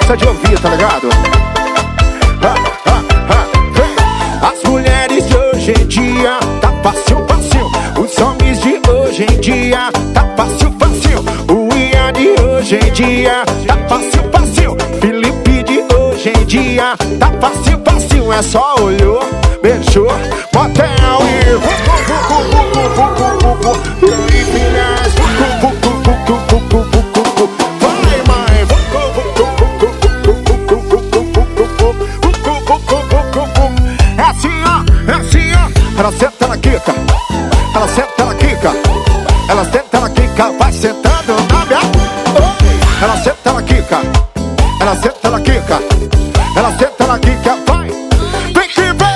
gosta de ouvir, tá ligado? As mulheres de hoje em dia tá fácil, fácil. Os homens de hoje em dia tá fácil, fácil. O Ian de hoje em dia tá fácil, fácil. Felipe de hoje em dia tá fácil, fácil. É só olhou, beijou, motel e e aí, filhas, vai, mãe, é assim, ó, é assim, ó. Ela senta na quica, ela senta na quica, ela senta na quica, vai sentando na minha. Ela senta na quica, ela senta na quica, ela senta na quica, vai. Tem que ver.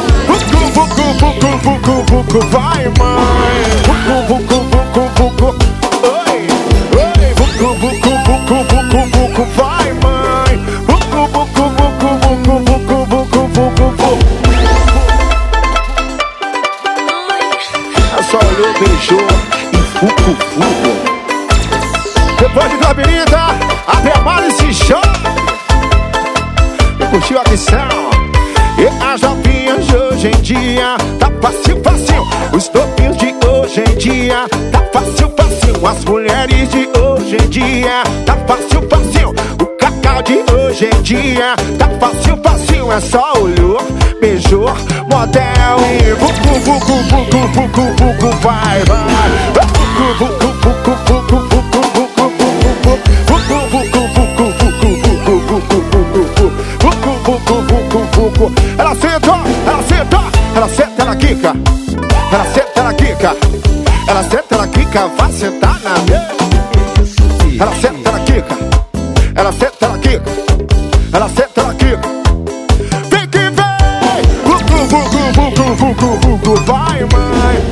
Vai, mãe. Oi, oi. Vai, mãe. Ela só olhou, beijou e fucu. Depois de labirinta, abre a mala e se chama. Curtiu a missão? E as novinhas de hoje em dia tá fácil, fácil. Os novinhos de hoje em dia tá fácil, fácil. As mulheres de hoje em dia tá fácil, fácil. O cacau de hoje em dia tá fácil, fácil. É só olhou, beijou, model e vai, vai. Ela senta, ela senta, ela senta na quica, ela senta na quica, ela senta na quica, vai sentar na minha. Ela senta na quica, ela senta na quica, ela senta na quica. Vem que vem, vai, mãe.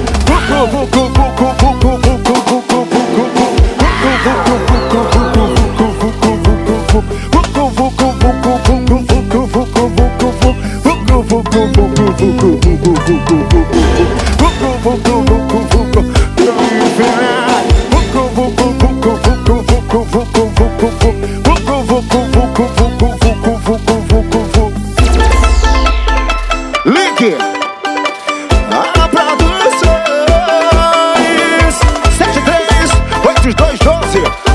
Link a produções 73-8212